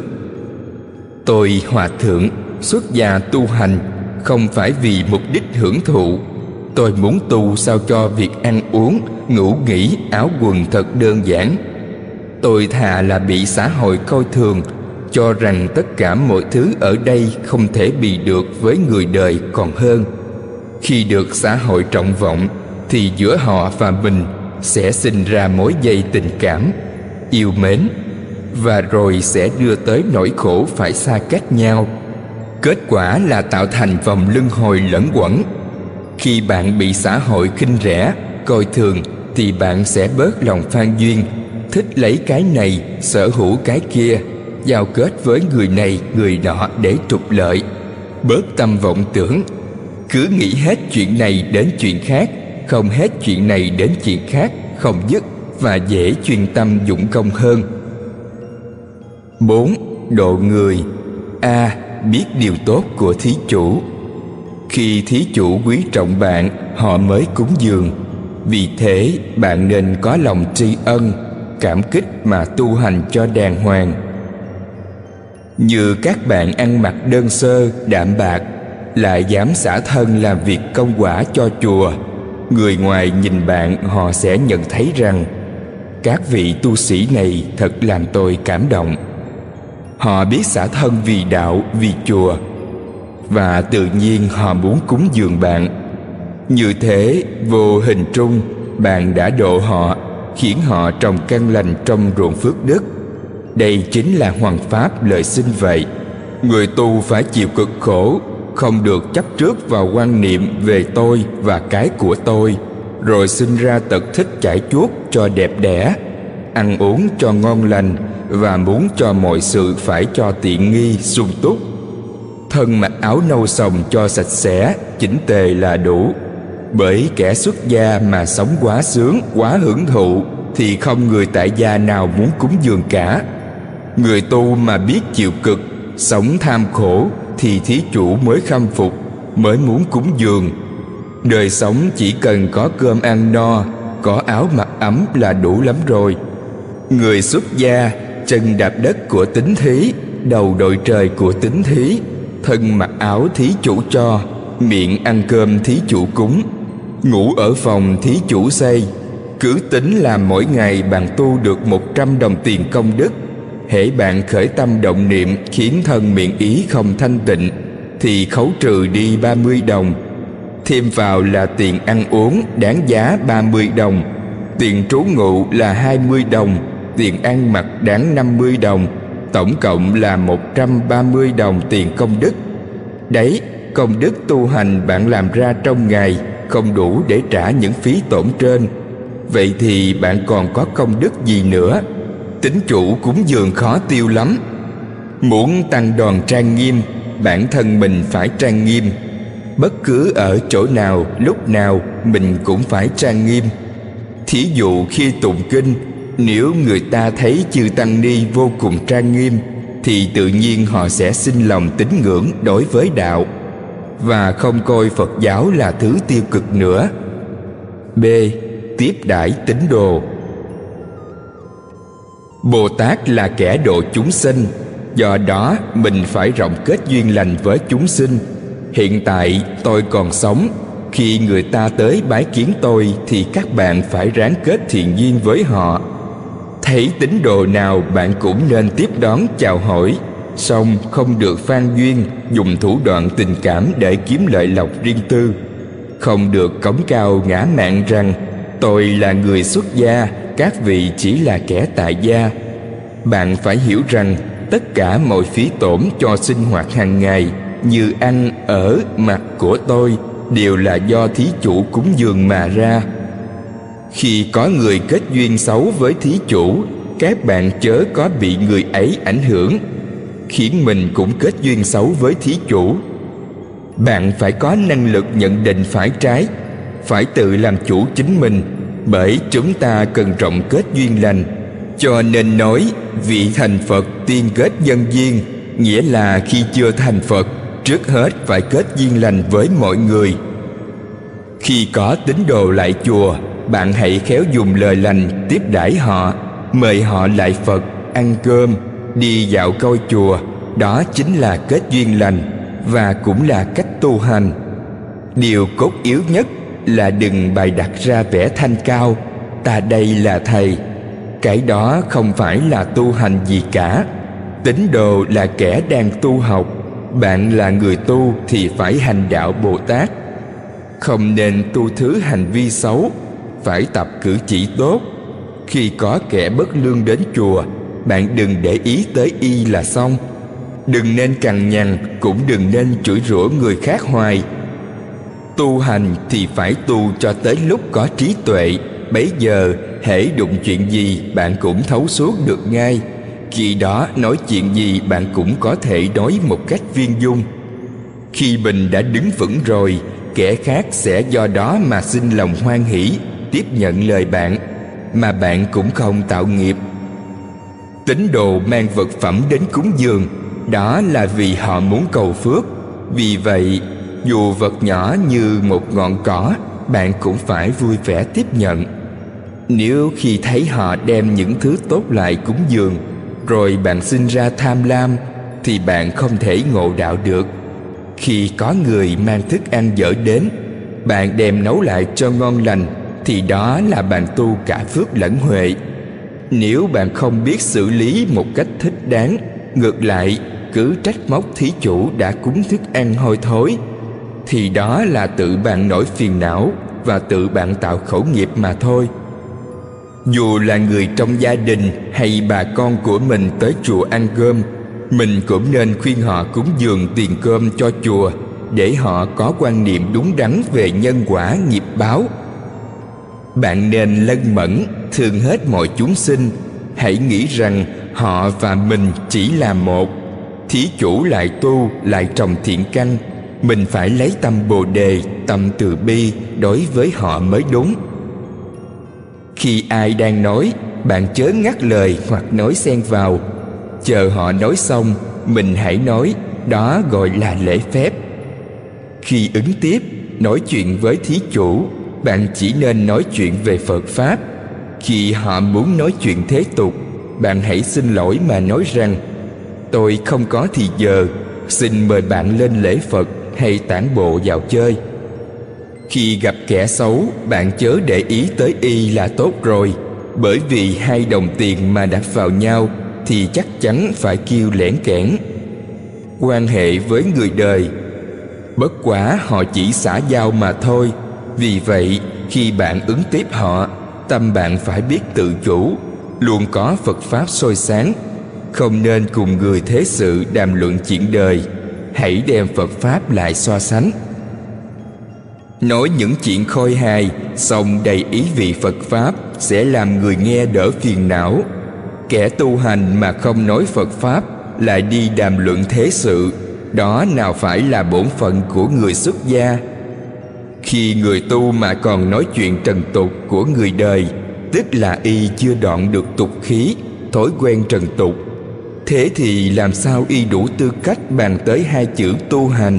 Tôi hòa thượng xuất gia tu hành không phải vì mục đích hưởng thụ. Tôi muốn tu sao cho việc ăn uống, ngủ nghỉ, áo quần thật đơn giản. Tôi thà là bị xã hội coi thường, cho rằng tất cả mọi thứ ở đây không thể bì được với người đời còn hơn. Khi được xã hội trọng vọng thì giữa họ và mình sẽ sinh ra mối dây tình cảm, yêu mến, và rồi sẽ đưa tới nỗi khổ phải xa cách nhau. Kết quả là tạo thành vòng luân hồi lẫn quẩn. Khi bạn bị xã hội khinh rẻ, coi thường thì bạn sẽ bớt lòng phan duyên, thích lấy cái này, sở hữu cái kia, giao kết với người này người nọ để trục lợi. Bớt tâm vọng tưởng, cứ nghĩ hết chuyện này đến chuyện khác, không hết chuyện này đến chuyện khác, không dứt và dễ chuyên tâm dụng công hơn. Bốn. Độ người. A. Biết điều tốt của thí chủ. Khi thí chủ quý trọng bạn, họ mới cúng dường. Vì thế bạn nên có lòng tri ân, cảm kích mà tu hành cho đàng hoàng. Như các bạn ăn mặc đơn sơ, đạm bạc, lại dám xả thân làm việc công quả cho chùa, người ngoài nhìn bạn họ sẽ nhận thấy rằng các vị tu sĩ này thật làm tôi cảm động. Họ biết xả thân vì đạo, vì chùa, và tự nhiên họ muốn cúng dường bạn. Như thế vô hình trung bạn đã độ họ, khiến họ trồng căn lành trong ruộng phước đức. Đây chính là hoằng pháp lợi sinh vậy. Người tu phải chịu cực khổ, không được chấp trước vào quan niệm về tôi và cái của tôi, rồi sinh ra tật thích chải chuốt cho đẹp đẽ, ăn uống cho ngon lành, và muốn cho mọi sự phải cho tiện nghi sung túc. Thân mặc áo nâu sòng cho sạch sẽ, chỉnh tề là đủ. Bởi kẻ xuất gia mà sống quá sướng, quá hưởng thụ thì không người tại gia nào muốn cúng dường cả. Người tu mà biết chịu cực, sống tham khổ thì thí chủ mới khâm phục, mới muốn cúng dường. Đời sống chỉ cần có cơm ăn no, có áo mặc ấm là đủ lắm rồi. Người xuất gia chân đạp đất của tín thí, đầu đội trời của tín thí, thân mặc áo thí chủ cho, miệng ăn cơm thí chủ cúng, ngủ ở phòng thí chủ xây. Cứ tính là mỗi ngày bạn tu được một trăm đồng tiền công đức. Hễ bạn khởi tâm động niệm khiến thân miệng ý không thanh tịnh thì khấu trừ đi ba mươi đồng. Thêm vào là tiền ăn uống đáng giá ba mươi đồng, tiền trú ngụ là hai mươi đồng, tiền ăn mặc đáng năm mươi đồng, tổng cộng là một trăm ba mươi đồng tiền công đức. Đấy, công đức tu hành bạn làm ra trong ngày không đủ để trả những phí tổn trên. Vậy thì bạn còn có công đức gì nữa? Tín chủ cúng dường khó tiêu lắm. Muốn tăng đoàn trang nghiêm, bản thân mình phải trang nghiêm. Bất cứ ở chỗ nào, lúc nào mình cũng phải trang nghiêm. Thí dụ khi tụng kinh, nếu người ta thấy chư tăng ni vô cùng trang nghiêm thì tự nhiên họ sẽ sinh lòng tín ngưỡng đối với đạo và không coi Phật giáo là thứ tiêu cực nữa. B. Tiếp đãi tín đồ. Bồ Tát là kẻ độ chúng sinh, do đó mình phải rộng kết duyên lành với chúng sinh. Hiện tại tôi còn sống, khi người ta tới bái kiến tôi thì các bạn phải ráng kết thiện duyên với họ. Thấy tín đồ nào bạn cũng nên tiếp đón chào hỏi, song không được phan duyên, dùng thủ đoạn tình cảm để kiếm lợi lộc riêng tư. Không được cống cao ngã mạn rằng tôi là người xuất gia, các vị chỉ là kẻ tại gia. Bạn phải hiểu rằng tất cả mọi phí tổn cho sinh hoạt hàng ngày như ăn, ở, mặc của tôi đều là do thí chủ cúng dường mà ra. Khi có người kết duyên xấu với thí chủ, các bạn chớ có bị người ấy ảnh hưởng, khiến mình cũng kết duyên xấu với thí chủ. Bạn phải có năng lực nhận định phải trái, phải tự làm chủ chính mình, bởi chúng ta cần rộng kết duyên lành. Cho nên nói vị thành Phật tiên kết nhân duyên, nghĩa là khi chưa thành Phật, trước hết phải kết duyên lành với mọi người. Khi có tín đồ lại chùa, bạn hãy khéo dùng lời lành tiếp đãi họ, mời họ lại Phật, ăn cơm, đi dạo coi chùa. Đó chính là kết duyên lành và cũng là cách tu hành. Điều cốt yếu nhất là đừng bày đặt ra vẻ thanh cao, ta đây là thầy. Cái đó không phải là tu hành gì cả. Tín đồ là kẻ đang tu học, bạn là người tu thì phải hành đạo Bồ Tát. Không nên tu thứ hành vi xấu, phải tập cử chỉ tốt. Khi có kẻ bất lương đến chùa, bạn đừng để ý tới y là xong. Đừng nên cằn nhằn, cũng đừng nên chửi rủa người khác hoài. Tu hành thì phải tu cho tới lúc có trí tuệ. Bấy giờ hễ đụng chuyện gì bạn cũng thấu suốt được ngay. Khi đó nói chuyện gì bạn cũng có thể nói một cách viên dung. Khi mình đã đứng vững rồi, kẻ khác sẽ do đó mà sinh lòng hoan hỷ tiếp nhận lời bạn, mà bạn cũng không tạo nghiệp. Tín đồ mang vật phẩm đến cúng dường, đó là vì họ muốn cầu phước. Vì vậy, dù vật nhỏ như một ngọn cỏ, bạn cũng phải vui vẻ tiếp nhận. Nếu khi thấy họ đem những thứ tốt lại cúng dường, rồi bạn sinh ra tham lam, thì bạn không thể ngộ đạo được. Khi có người mang thức ăn dở đến, bạn đem nấu lại cho ngon lành, thì đó là bạn tu cả phước lẫn huệ. Nếu bạn không biết xử lý một cách thích đáng, ngược lại cứ trách móc thí chủ đã cúng thức ăn hôi thối, thì đó là tự bạn nổi phiền não và tự bạn tạo khẩu nghiệp mà thôi. Dù là người trong gia đình hay bà con của mình tới chùa ăn cơm, mình cũng nên khuyên họ cúng dường tiền cơm cho chùa, để họ có quan niệm đúng đắn về nhân quả nghiệp báo. Bạn nên lân mẫn, thương hết mọi chúng sinh. Hãy nghĩ rằng họ và mình chỉ là một. Thí chủ lại tu, lại trồng thiện căn, mình phải lấy tâm Bồ Đề, tâm từ bi đối với họ mới đúng. Khi ai đang nói, bạn chớ ngắt lời hoặc nói xen vào. Chờ họ nói xong, mình hãy nói, đó gọi là lễ phép. Khi ứng tiếp, nói chuyện với thí chủ, bạn chỉ nên nói chuyện về Phật Pháp. Khi họ muốn nói chuyện thế tục, bạn hãy xin lỗi mà nói rằng: tôi không có thì giờ, xin mời bạn lên lễ Phật hay tản bộ dạo chơi. Khi gặp kẻ xấu, bạn chớ để ý tới y là tốt rồi, bởi vì hai đồng tiền mà đặt vào nhau thì chắc chắn phải kêu lẻn kẽn. Quan hệ với người đời, bất quá họ chỉ xã giao mà thôi. Vì vậy, khi bạn ứng tiếp họ, tâm bạn phải biết tự chủ, luôn có Phật Pháp soi sáng. Không nên cùng người thế sự đàm luận chuyện đời, hãy đem Phật Pháp lại so sánh. Nói những chuyện khôi hài, song đầy ý vị Phật Pháp sẽ làm người nghe đỡ phiền não. Kẻ tu hành mà không nói Phật Pháp lại đi đàm luận thế sự, đó nào phải là bổn phận của người xuất gia. Khi người tu mà còn nói chuyện trần tục của người đời, tức là y chưa đoạn được tục khí, thói quen trần tục. Thế thì làm sao y đủ tư cách bàn tới hai chữ tu hành?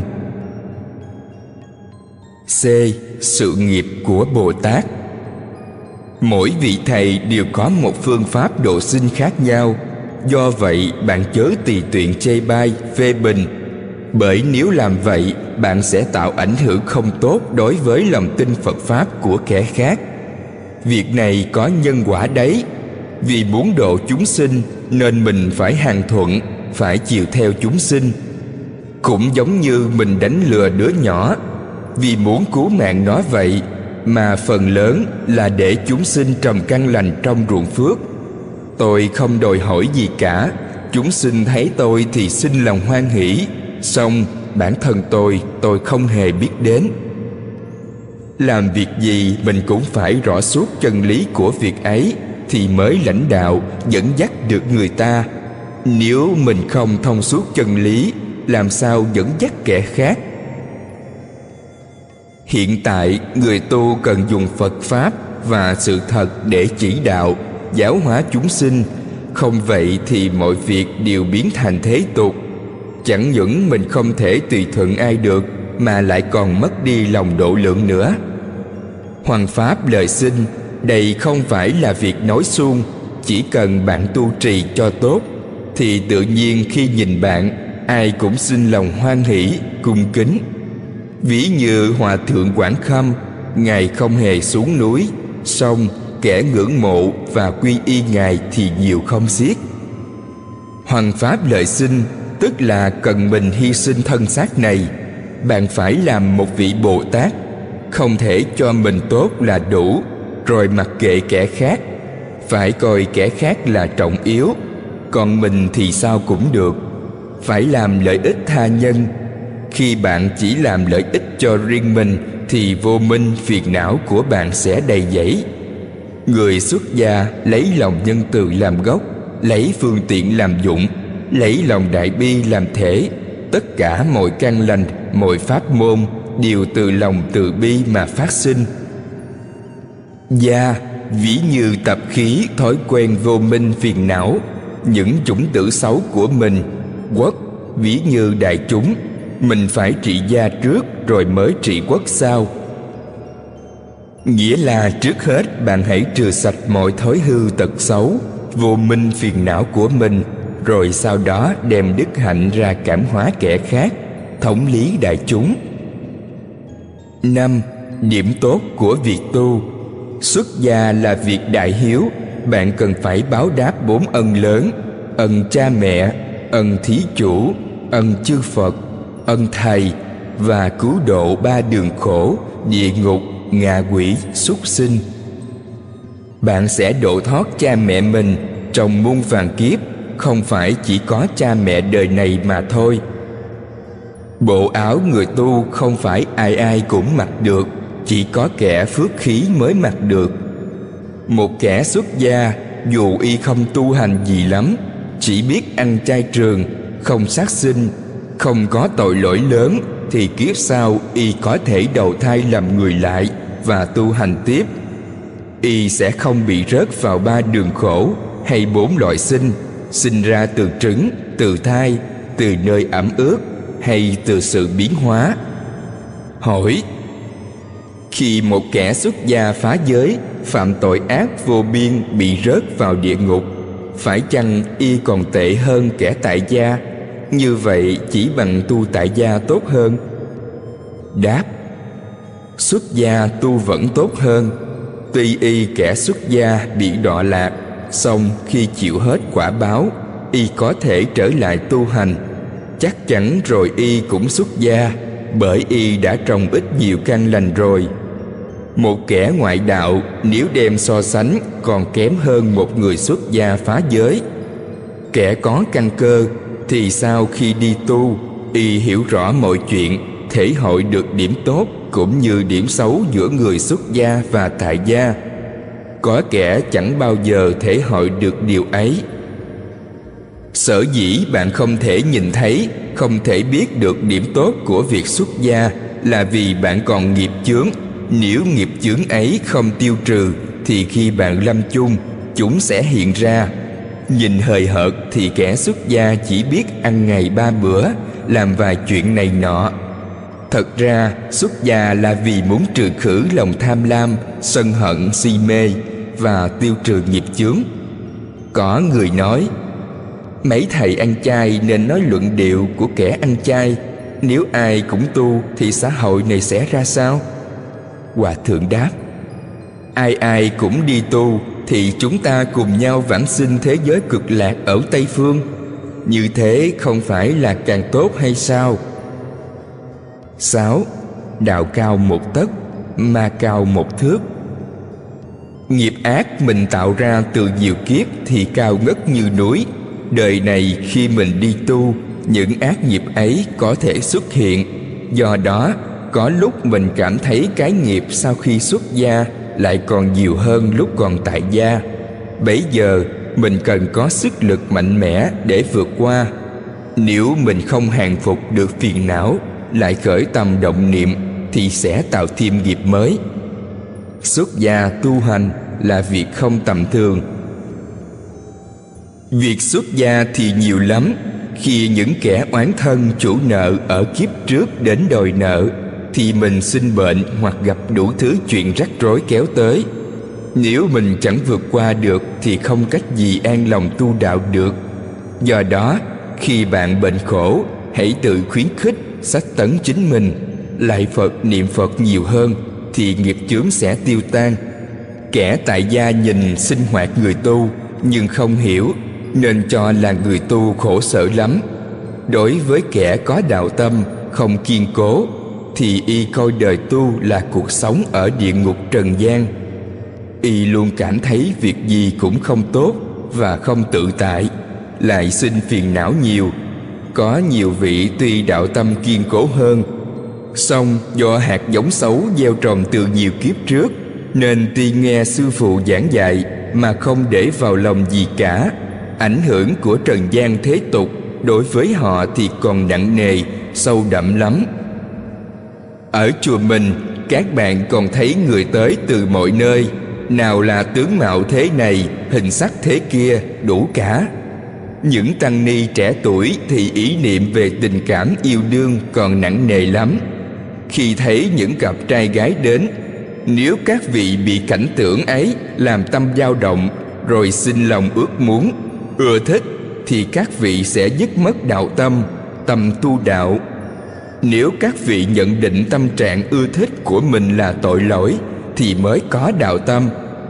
C. Sự nghiệp của Bồ Tát. Mỗi vị thầy đều có một phương pháp độ sinh khác nhau. Do vậy bạn chớ tùy tiện chê bai, phê bình, bởi nếu làm vậy bạn sẽ tạo ảnh hưởng không tốt đối với lòng tin Phật Pháp của kẻ khác. Việc này có nhân quả đấy. Vì muốn độ chúng sinh nên mình phải hằng thuận, phải chiều theo chúng sinh. Cũng giống như mình đánh lừa đứa nhỏ, vì muốn cứu mạng nó vậy, mà phần lớn là để chúng sinh trồng căn lành trong ruộng phước. Tôi không đòi hỏi gì cả, chúng sinh thấy tôi thì sinh lòng hoan hỷ, song bản thân tôi, tôi không hề biết đến. Làm việc gì mình cũng phải rõ suốt chân lý của việc ấy thì mới lãnh đạo, dẫn dắt được người ta. Nếu mình không thông suốt chân lý, làm sao dẫn dắt kẻ khác? Hiện tại, người tu cần dùng Phật Pháp và sự thật để chỉ đạo, giáo hóa chúng sinh. Không vậy thì mọi việc đều biến thành thế tục. Chẳng những mình không thể tùy thuận ai được, mà lại còn mất đi lòng độ lượng nữa. Hoằng Pháp lời xin, đây không phải là việc nói suông. Chỉ cần bạn tu trì cho tốt, thì tự nhiên khi nhìn bạn, ai cũng sinh lòng hoan hỷ, cung kính. Ví như Hòa Thượng Quảng Khâm, Ngài không hề xuống núi, song kẻ ngưỡng mộ và quy y Ngài thì nhiều không xiết. Hoằng Pháp lợi sinh, tức là cần mình hy sinh thân xác này. Bạn phải làm một vị Bồ Tát, không thể cho mình tốt là đủ, rồi mặc kệ kẻ khác. Phải coi kẻ khác là trọng yếu, còn mình thì sao cũng được. Phải làm lợi ích tha nhân. Khi bạn chỉ làm lợi ích cho riêng mình thì vô minh phiền não của bạn sẽ đầy dẫy. Người xuất gia lấy lòng nhân từ làm gốc, lấy phương tiện làm dụng, lấy lòng đại bi làm thể. Tất cả mọi căn lành, mọi pháp môn đều từ lòng từ bi mà phát sinh. Gia ví như tập khí, thói quen vô minh phiền não, những chủng tử xấu của mình. Quốc ví như đại chúng, mình phải trị gia trước rồi mới trị quốc sau. Nghĩa là trước hết bạn hãy trừ sạch mọi thói hư tật xấu, vô minh phiền não của mình, rồi sau đó đem đức hạnh ra cảm hóa kẻ khác, thống lý đại chúng. Năm. Điểm tốt của việc tu. Xuất gia là việc đại hiếu. Bạn cần phải báo đáp bốn ân lớn: ân cha mẹ, ân thí chủ, ân chư Phật, ân thầy, và cứu độ ba đường khổ: địa ngục, ngạ quỷ, súc sinh. Bạn sẽ độ thoát cha mẹ mình trong muôn vàn kiếp, không phải chỉ có cha mẹ đời này mà thôi. Bộ áo người tu không phải ai ai cũng mặc được, chỉ có kẻ phước khí mới mặc được. Một kẻ xuất gia, dù y không tu hành gì lắm, chỉ biết ăn chay trường, không sát sinh, không có tội lỗi lớn, thì kiếp sau y có thể đầu thai làm người lại và tu hành tiếp. Y sẽ không bị rớt vào ba đường khổ hay bốn loại sinh: sinh ra từ trứng, từ thai, từ nơi ẩm ướt, hay từ sự biến hóa. Hỏi: khi một kẻ xuất gia phá giới, phạm tội ác vô biên, bị rớt vào địa ngục, phải chăng y còn tệ hơn kẻ tại gia? Như vậy chỉ bằng tu tại gia tốt hơn? Đáp: xuất gia tu vẫn tốt hơn. Tuy y kẻ xuất gia bị đọa lạc, song khi chịu hết quả báo, y có thể trở lại tu hành. Chắc chắn rồi y cũng xuất gia, bởi y đã trồng ít nhiều căn lành rồi. Một kẻ ngoại đạo nếu đem so sánh còn kém hơn một người xuất gia phá giới. Kẻ có căn cơ thì sau khi đi tu, y hiểu rõ mọi chuyện, thể hội được điểm tốt cũng như điểm xấu giữa người xuất gia và tại gia. Có kẻ chẳng bao giờ thể hội được điều ấy. Sở dĩ bạn không thể nhìn thấy, không thể biết được điểm tốt của việc xuất gia là vì bạn còn nghiệp chướng. Nếu nghiệp chướng ấy không tiêu trừ thì khi bạn lâm chung, chúng sẽ hiện ra. Nhìn hời hợt thì kẻ xuất gia chỉ biết ăn ngày ba bữa, làm vài chuyện này nọ. Thật ra xuất gia là vì muốn trừ khử lòng tham lam, sân hận, si mê và tiêu trừ nghiệp chướng. Có người nói: mấy thầy ăn chay nên nói luận điệu của kẻ ăn chay. Nếu ai cũng tu thì xã hội này sẽ ra sao? Hòa thượng đáp: ai ai cũng đi tu thì chúng ta cùng nhau vãng sinh thế giới cực lạc ở Tây Phương. Như thế không phải là càng tốt hay sao? Sáu. Đạo cao một tấc, ma cao một thước. Nghiệp ác mình tạo ra từ nhiều kiếp thì cao ngất như núi. Đời này khi mình đi tu, những ác nghiệp ấy có thể xuất hiện. Do đó, có lúc mình cảm thấy cái nghiệp sau khi xuất gia lại còn nhiều hơn lúc còn tại gia. Bấy giờ mình cần có sức lực mạnh mẽ để vượt qua. Nếu mình không hàng phục được phiền não, lại khởi tâm động niệm thì sẽ tạo thêm nghiệp mới. Xuất gia tu hành là việc không tầm thường. Việc xuất gia thì nhiều lắm. Khi những kẻ oán thân chủ nợ ở kiếp trước đến đòi nợ, thì mình sinh bệnh hoặc gặp đủ thứ chuyện rắc rối kéo tới. Nếu mình chẳng vượt qua được thì không cách gì an lòng tu đạo được. Do đó, khi bạn bệnh khổ, hãy tự khuyến khích, xách tấn chính mình, lạy Phật, niệm Phật nhiều hơn, thì nghiệp chướng sẽ tiêu tan. Kẻ tại gia nhìn sinh hoạt người tu nhưng không hiểu, nên cho là người tu khổ sở lắm. Đối với kẻ có đạo tâm, không kiên cố, thì y coi đời tu là cuộc sống ở địa ngục trần gian. Y luôn cảm thấy việc gì cũng không tốt và không tự tại, lại sinh phiền não nhiều. Có nhiều vị tuy đạo tâm kiên cố hơn, song do hạt giống xấu gieo trồng từ nhiều kiếp trước, nên tuy nghe sư phụ giảng dạy mà không để vào lòng gì cả. Ảnh hưởng của trần gian thế tục đối với họ thì còn nặng nề, sâu đậm lắm. Ở chùa mình, các bạn còn thấy người tới từ mọi nơi, nào là tướng mạo thế này, hình sắc thế kia, đủ cả. Những tăng ni trẻ tuổi thì ý niệm về tình cảm yêu đương còn nặng nề lắm. Khi thấy những cặp trai gái đến, nếu các vị bị cảnh tượng ấy làm tâm dao động, rồi sinh lòng ước muốn, ưa thích, thì các vị sẽ dứt mất đạo tâm, tâm tu đạo. Nếu các vị nhận định tâm trạng ưa thích của mình là tội lỗi, thì mới có đạo tâm.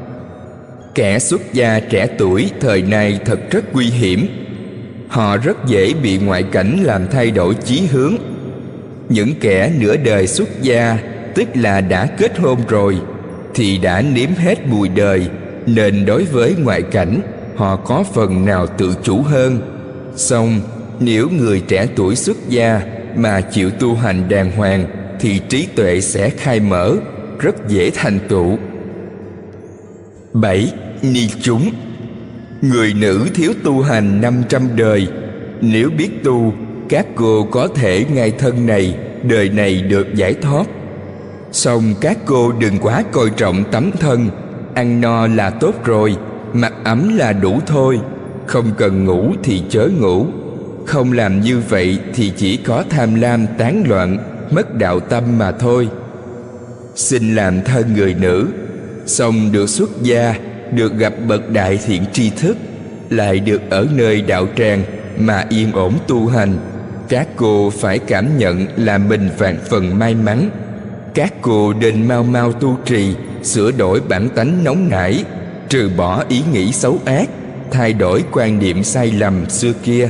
Kẻ xuất gia trẻ tuổi thời nay thật rất nguy hiểm. Họ rất dễ bị ngoại cảnh làm thay đổi chí hướng. Những kẻ nửa đời xuất gia, tức là đã kết hôn rồi, thì đã nếm hết mùi đời, nên đối với ngoại cảnh họ có phần nào tự chủ hơn. Song nếu người trẻ tuổi xuất gia mà chịu tu hành đàng hoàng, thì trí tuệ sẽ khai mở, rất dễ thành tựu. Bảy. Ni chúng. Người nữ thiếu tu hành năm trăm đời, nếu biết tu, các cô có thể ngay thân này, đời này được giải thoát. Song các cô đừng quá coi trọng tấm thân. Ăn no là tốt rồi, mặc ấm là đủ thôi. Không cần ngủ thì chớ ngủ. Không làm như vậy thì chỉ có tham lam tán loạn, mất đạo tâm mà thôi. Xin làm thân người nữ, xong được xuất gia, được gặp bậc đại thiện tri thức, lại được ở nơi đạo tràng mà yên ổn tu hành, các cô phải cảm nhận là mình vạn phần may mắn. Các cô nên mau mau tu trì, sửa đổi bản tánh nóng nảy, trừ bỏ ý nghĩ xấu ác, thay đổi quan niệm sai lầm xưa kia.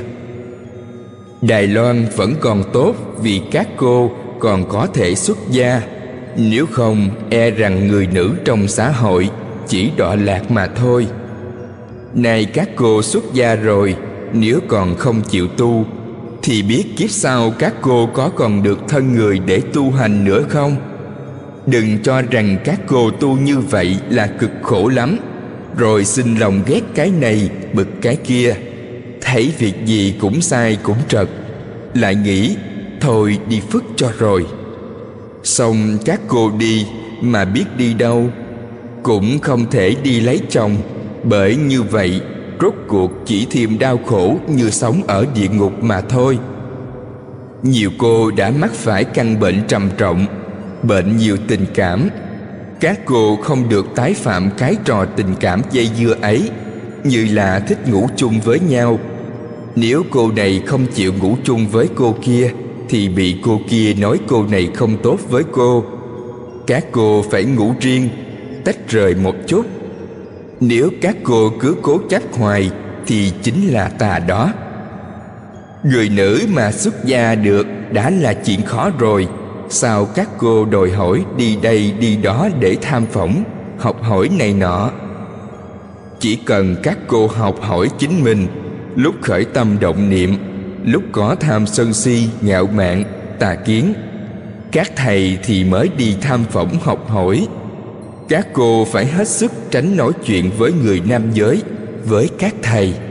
Đài Loan vẫn còn tốt vì các cô còn có thể xuất gia. Nếu không, e rằng người nữ trong xã hội chỉ đọa lạc mà thôi. Nay các cô xuất gia rồi, nếu còn không chịu tu, thì biết kiếp sau các cô có còn được thân người để tu hành nữa không? Đừng cho rằng các cô tu như vậy là cực khổ lắm, rồi xin lòng ghét cái này bực cái kia, thấy việc gì cũng sai cũng trật, lại nghĩ thôi đi phức cho rồi. Xong các cô đi mà biết đi đâu, cũng không thể đi lấy chồng, bởi như vậy rốt cuộc chỉ thêm đau khổ như sống ở địa ngục mà thôi. Nhiều cô đã mắc phải căn bệnh trầm trọng, bệnh nhiều tình cảm. Các cô không được tái phạm cái trò tình cảm dây dưa ấy, như là thích ngủ chung với nhau. Nếu cô này không chịu ngủ chung với cô kia, thì bị cô kia nói cô này không tốt với cô. Các cô phải ngủ riêng, tách rời một chút. Nếu các cô cứ cố chấp hoài thì chính là tà đó. Người nữ mà xuất gia được đã là chuyện khó rồi, sao các cô đòi hỏi đi đây đi đó để tham phỏng, học hỏi này nọ? Chỉ cần các cô học hỏi chính mình, lúc khởi tâm động niệm, lúc có tham sân si, ngạo mạn, tà kiến, các thầy thì mới đi tham phỏng học hỏi. Các cô phải hết sức tránh nói chuyện với người nam giới, với các thầy.